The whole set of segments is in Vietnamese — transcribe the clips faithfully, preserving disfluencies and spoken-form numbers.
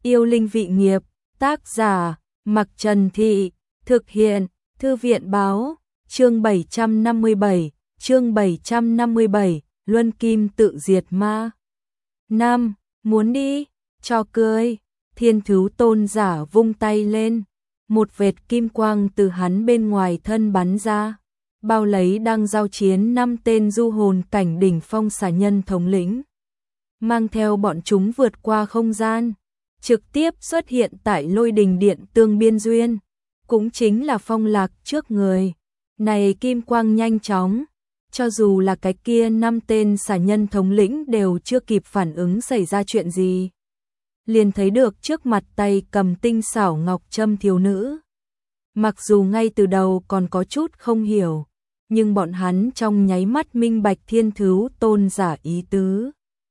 Yêu linh vị nghiệp, tác giả, Mặc Trần Thị, thực hiện, Thư viện báo, chương bảy trăm năm mươi bảy, chương bảy trăm năm mươi bảy, Luân Kim tự diệt ma. Nam, muốn đi, cho cười, Thiên Thứ Tôn giả vung tay lên, một vệt kim quang từ hắn bên ngoài thân bắn ra, bao lấy đang giao chiến năm tên du hồn cảnh đỉnh phong xà nhân thống lĩnh. Mang theo bọn chúng vượt qua không gian, trực tiếp xuất hiện tại Lôi Đình Điện tương biên duyên, cũng chính là Phong Lạc trước người. Này kim quang nhanh chóng, cho dù là cái kia năm tên xà nhân thống lĩnh đều chưa kịp phản ứng xảy ra chuyện gì, liền thấy được trước mặt tay cầm tinh xảo ngọc trâm thiếu nữ. Mặc dù ngay từ đầu còn có chút không hiểu, nhưng bọn hắn trong nháy mắt minh bạch Thiên Thứ Tôn giả ý tứ.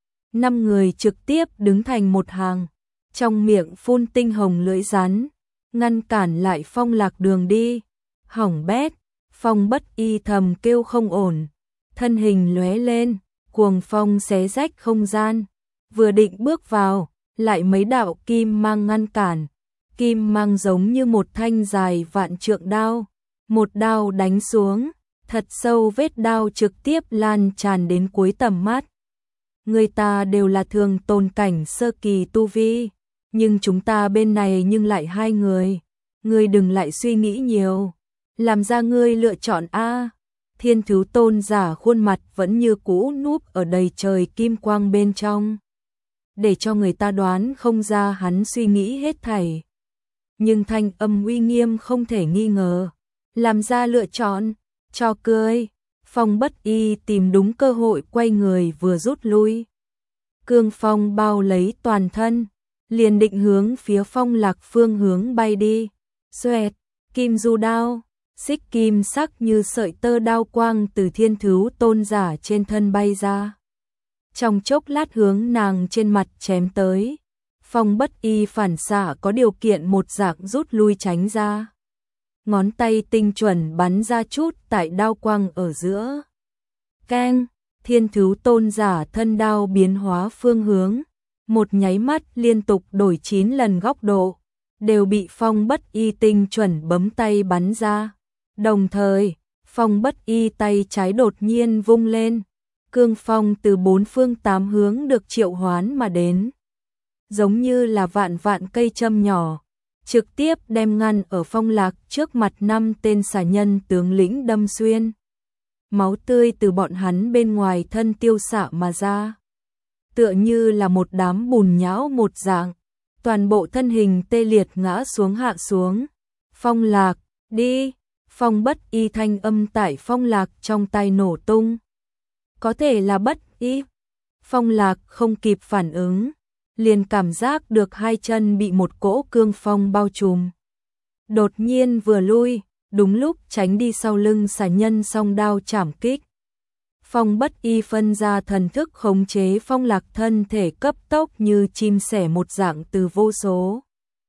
Năm người trực tiếp đứng thành một hàng, trong miệng phun tinh hồng lưỡi rắn, ngăn cản lại Phong Lạc đường đi. Hỏng bét, Phong Bất Y thầm kêu không ổn, thân hình lóe lên, cuồng phong xé rách không gian, vừa định bước vào, lại mấy đạo kim mang ngăn cản. Kim mang giống như một thanh dài vạn trượng đao, một đao đánh xuống, thật sâu vết đao trực tiếp lan tràn đến cuối tầm mắt. Người ta đều là thường tồn cảnh sơ kỳ tu vi, nhưng chúng ta bên này nhưng lại hai người, ngươi đừng lại suy nghĩ nhiều, làm ra ngươi lựa chọn a. Thiên Thứ Tôn giả khuôn mặt vẫn như cũ núp ở đầy trời kim quang bên trong, để cho người ta đoán không ra hắn suy nghĩ hết thảy. Nhưng thanh âm uy nghiêm không thể nghi ngờ, làm ra lựa chọn, cho cười. Phong Bất Y tìm đúng cơ hội quay người vừa rút lui. Cương phong bao lấy toàn thân, liền định hướng phía Phong Lạc phương hướng bay đi. Xoẹt, kim du đao, xích kim sắc như sợi tơ đao quang từ Thiên Thứ Tôn giả trên thân bay ra. Trong chốc lát hướng nàng trên mặt chém tới. Phong Bất Y phản xạ có điều kiện một dạng rút lui tránh ra. Ngón tay tinh chuẩn bắn ra chút tại đao quang ở giữa. Keng, Thiên Thứ Tôn giả thân đao biến hóa phương hướng, một nháy mắt liên tục đổi chín lần góc độ, đều bị Phong Bất Y tinh chuẩn bấm tay bắn ra. Đồng thời, Phong Bất Y tay trái đột nhiên vung lên, cương phong từ bốn phương tám hướng được triệu hoán mà đến, giống như là vạn vạn cây châm nhỏ, trực tiếp đem ngăn ở Phong Lạc trước mặt năm tên xà nhân tướng lĩnh đâm xuyên. Máu tươi từ bọn hắn bên ngoài thân tiêu xạ mà ra, tựa như là một đám bùn nhão một dạng, toàn bộ thân hình tê liệt ngã xuống hạ xuống. Phong Lạc, đi! Phong Bất Y thanh âm tại Phong Lạc trong tay nổ tung. Có thể là Bất Y. Phong Lạc không kịp phản ứng, liền cảm giác được hai chân bị một cỗ cương phong bao trùm. Đột nhiên vừa lui, đúng lúc tránh đi sau lưng xà nhân song đao chảm kích. Phong Bất Y phân ra thần thức khống chế Phong Lạc thân thể cấp tốc như chim sẻ một dạng từ vô số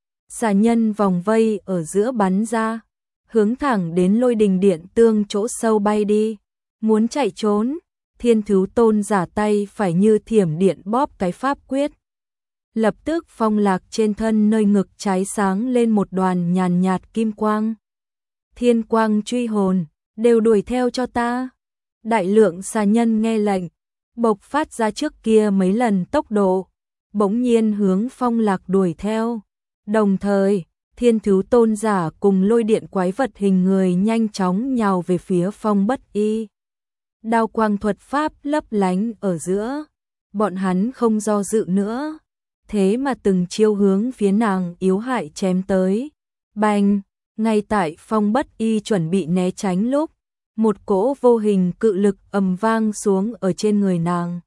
xà nhân vòng vây ở giữa bắn ra, hướng thẳng đến Lôi Đình Điện tương chỗ sâu bay đi. Muốn chạy trốn, Thiên Thứ Tôn giả tay phải như thiểm điện bóp cái pháp quyết. Lập tức Phong Lạc trên thân nơi ngực trái sáng lên một đoàn nhàn nhạt kim quang. Thiên quang truy hồn, đều đuổi theo cho ta. Đại lượng xà nhân nghe lệnh, bộc phát ra trước kia mấy lần tốc độ, bỗng nhiên hướng Phong Lạc đuổi theo. Đồng thời, Thiên Thứ Tôn giả cùng lôi điện quái vật hình người nhanh chóng nhào về phía Phong Bất Y. Đao quang thuật pháp lấp lánh ở giữa, bọn hắn không do dự nữa, thế mà từng chiêu hướng phía nàng yếu hại chém tới. Bành, ngay tại Phong Bất Y chuẩn bị né tránh lúc, một cỗ vô hình cự lực ầm vang xuống ở trên người nàng,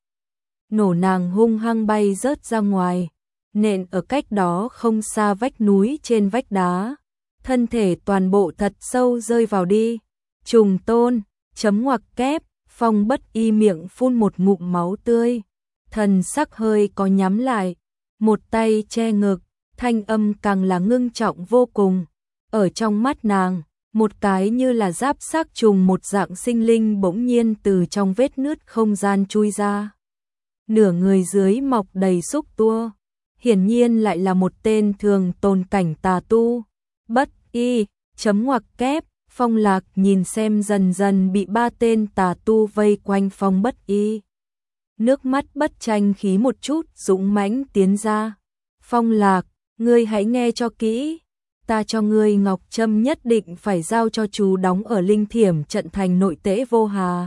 nổ nàng hung hăng bay rớt ra ngoài, nện ở cách đó không xa vách núi trên vách đá, thân thể toàn bộ thật sâu rơi vào đi. Trùng tôn, chấm ngoặc kép, Phong Bất Y miệng phun một ngụm máu tươi, thần sắc hơi có nhắm lại, một tay che ngực, thanh âm càng là ngưng trọng vô cùng. Ở trong mắt nàng, một cái như là giáp xác trùng một dạng sinh linh bỗng nhiên từ trong vết nứt không gian chui ra. Nửa người dưới mọc đầy xúc tua, hiển nhiên lại là một tên thường tồn cảnh tà tu. Bất y, chấm ngoặc kép, Phong Lạc nhìn xem dần dần bị ba tên tà tu vây quanh Phong Bất Y. Nước mắt bất tranh khí một chút dũng mãnh tiến ra. Phong Lạc, ngươi hãy nghe cho kỹ. Ta cho ngươi ngọc trâm nhất định phải giao cho chú đóng ở Linh Thiểm trận thành nội tễ vô hà.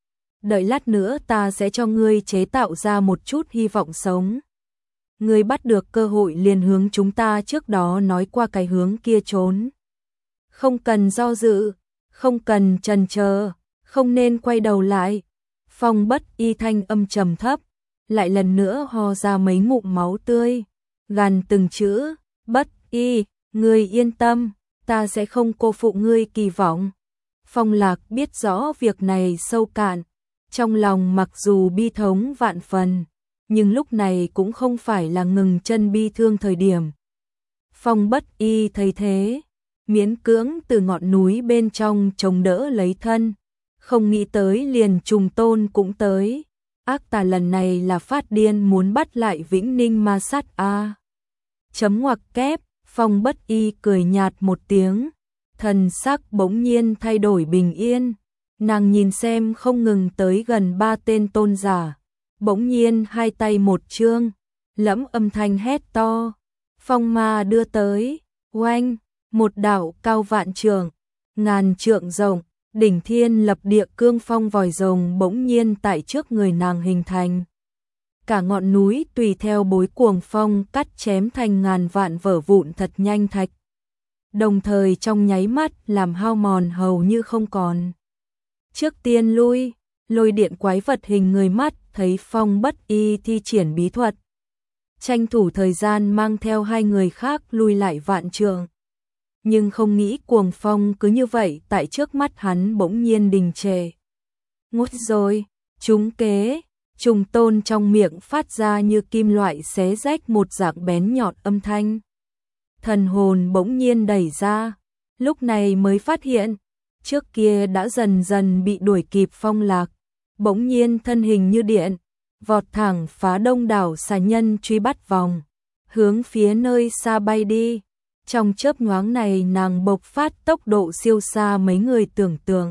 Đợi lát nữa ta sẽ cho ngươi chế tạo ra một chút hy vọng sống. Ngươi bắt được cơ hội liền hướng chúng ta trước đó nói qua cái hướng kia trốn. Không cần do dự, không cần chần chờ, không nên quay đầu lại. Phong Bất Y thanh âm trầm thấp, lại lần nữa ho ra mấy ngụm máu tươi, gằn từng chữ, Bất Y, ngươi yên tâm, ta sẽ không cô phụ ngươi kỳ vọng. Phong Lạc biết rõ việc này sâu cạn, trong lòng mặc dù bi thống vạn phần, nhưng lúc này cũng không phải là ngừng chân bi thương thời điểm. Phong Bất Y thấy thế, miễn cưỡng từ ngọn núi bên trong chống đỡ lấy thân, không nghĩ tới liền Trùng Tôn cũng tới. Ác tà lần này là phát điên muốn bắt lại Vĩnh Ninh ma sát a. Chấm ngoặc kép, Phong Bất Y cười nhạt một tiếng, thần sắc bỗng nhiên thay đổi bình yên. Nàng nhìn xem không ngừng tới gần ba tên tôn giả, bỗng nhiên hai tay một chương, lẫm âm thanh hét to, phong ma đưa tới, oanh, một đạo cao vạn trượng, ngàn trượng rộng, đỉnh thiên lập địa cương phong vòi rồng bỗng nhiên tại trước người nàng hình thành. Cả ngọn núi tùy theo bối cuồng phong cắt chém thành ngàn vạn vỡ vụn thật nhanh thạch, đồng thời trong nháy mắt làm hao mòn hầu như không còn. Trước tiên lui, lôi điện quái vật hình người mắt thấy Phong Bất Y thi triển bí thuật, tranh thủ thời gian mang theo hai người khác lui lại vạn trượng. Nhưng không nghĩ cuồng phong cứ như vậy tại trước mắt hắn bỗng nhiên đình trệ. Ngút rồi, trúng kế, Trùng Tôn trong miệng phát ra như kim loại xé rách một dạng bén nhọn âm thanh. Thần hồn bỗng nhiên đẩy ra, lúc này mới phát hiện, trước kia đã dần dần bị đuổi kịp Phong Lạc, bỗng nhiên thân hình như điện, vọt thẳng phá đông đảo xà nhân truy bắt vòng, hướng phía nơi xa bay đi. Trong chớp nhoáng này nàng bộc phát tốc độ siêu xa mấy người tưởng tượng.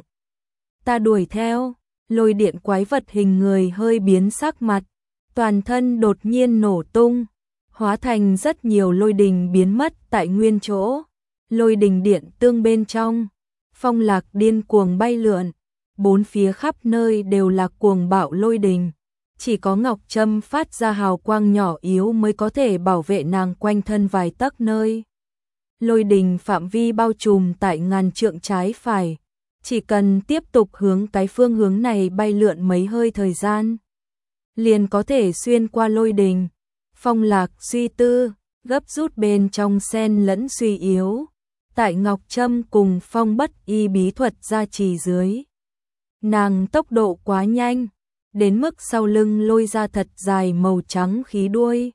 Ta đuổi theo, lôi điện quái vật hình người hơi biến sắc mặt, toàn thân đột nhiên nổ tung, hóa thành rất nhiều lôi đình biến mất tại nguyên chỗ, lôi đình điện tương bên trong. Phong Lạc điên cuồng bay lượn, bốn phía khắp nơi đều là cuồng bạo lôi đình, chỉ có ngọc trâm phát ra hào quang nhỏ yếu mới có thể bảo vệ nàng quanh thân vài tấc nơi. Lôi đình phạm vi bao trùm tại ngàn trượng trái phải, chỉ cần tiếp tục hướng cái phương hướng này bay lượn mấy hơi thời gian, liền có thể xuyên qua lôi đình. Phong Lạc suy tư, gấp rút bên trong xen lẫn suy yếu. Tại ngọc trâm cùng Phong Bất Y bí thuật gia trì dưới, nàng tốc độ quá nhanh, đến mức sau lưng lôi ra thật dài màu trắng khí đuôi,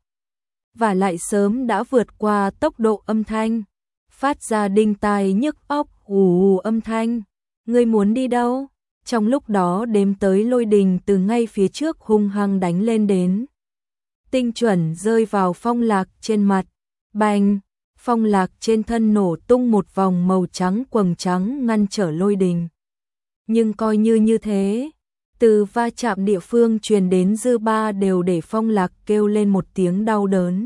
và lại sớm đã vượt qua tốc độ âm thanh, phát ra đinh tai nhức óc ù ù âm thanh. Ngươi muốn đi đâu? Trong lúc đó đếm tới lôi đình từ ngay phía trước hung hăng đánh lên đến, tinh chuẩn rơi vào Phong Lạc trên mặt, bành. Phong Lạc trên thân nổ tung một vòng màu trắng quầng trắng ngăn trở lôi đình. Nhưng coi như như thế, từ va chạm địa phương truyền đến dư ba đều để Phong Lạc kêu lên một tiếng đau đớn.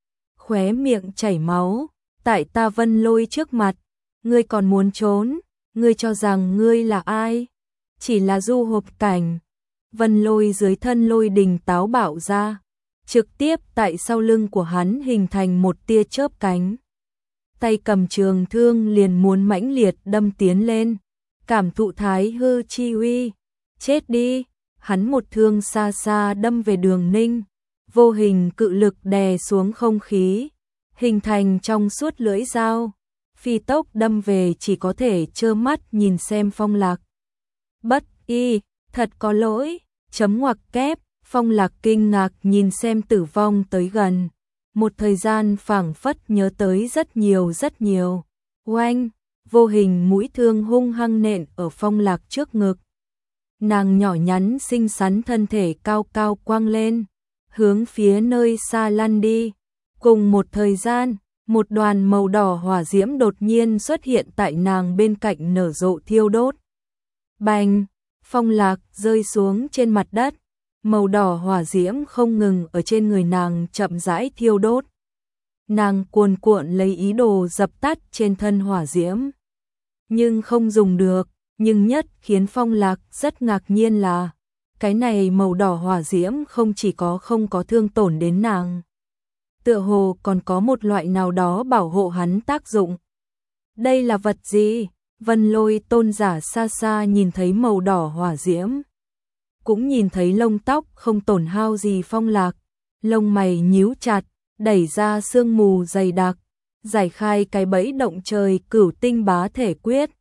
Khóe miệng chảy máu, tại ta Vân Lôi trước mặt, ngươi còn muốn trốn, ngươi cho rằng ngươi là ai? Chỉ là du hộp cảnh. Vân Lôi dưới thân lôi đình táo bạo ra, trực tiếp tại sau lưng của hắn hình thành một tia chớp cánh. Tay cầm trường thương liền muốn mãnh liệt đâm tiến lên, cảm thụ thái hư chi uy, chết đi, hắn một thương xa xa đâm về Đường Ninh, vô hình cự lực đè xuống không khí, hình thành trong suốt lưỡi dao, phi tốc đâm về, chỉ có thể trơ mắt nhìn xem Phong Lạc. Bất Y, thật có lỗi, chấm ngoặc kép, Phong Lạc kinh ngạc nhìn xem tử vong tới gần. Một thời gian phảng phất nhớ tới rất nhiều rất nhiều. Oanh, vô hình mũi thương hung hăng nện ở Phong Lạc trước ngực. Nàng nhỏ nhắn xinh xắn thân thể cao cao quăng lên, hướng phía nơi xa lăn đi. Cùng một thời gian, một đoàn màu đỏ hỏa diễm đột nhiên xuất hiện tại nàng bên cạnh nở rộ thiêu đốt. Bành, phong lạc rơi xuống trên mặt đất, màu đỏ hỏa diễm không ngừng ở trên người nàng chậm rãi thiêu đốt. Nàng cuồn cuộn lấy ý đồ dập tắt trên thân hỏa diễm, nhưng không dùng được, nhưng nhất khiến phong lạc rất ngạc nhiên là cái này màu đỏ hỏa diễm không chỉ có không có thương tổn đến nàng, tựa hồ còn có một loại nào đó bảo hộ hắn tác dụng. Đây là vật gì? Vân Lôi tôn giả xa xa nhìn thấy màu đỏ hỏa diễm, cũng nhìn thấy lông tóc không tổn hao gì phong lạc, lông mày nhíu chặt, đẩy ra sương mù dày đặc, giải khai cái bẫy động trời cửu tinh bá thể quyết.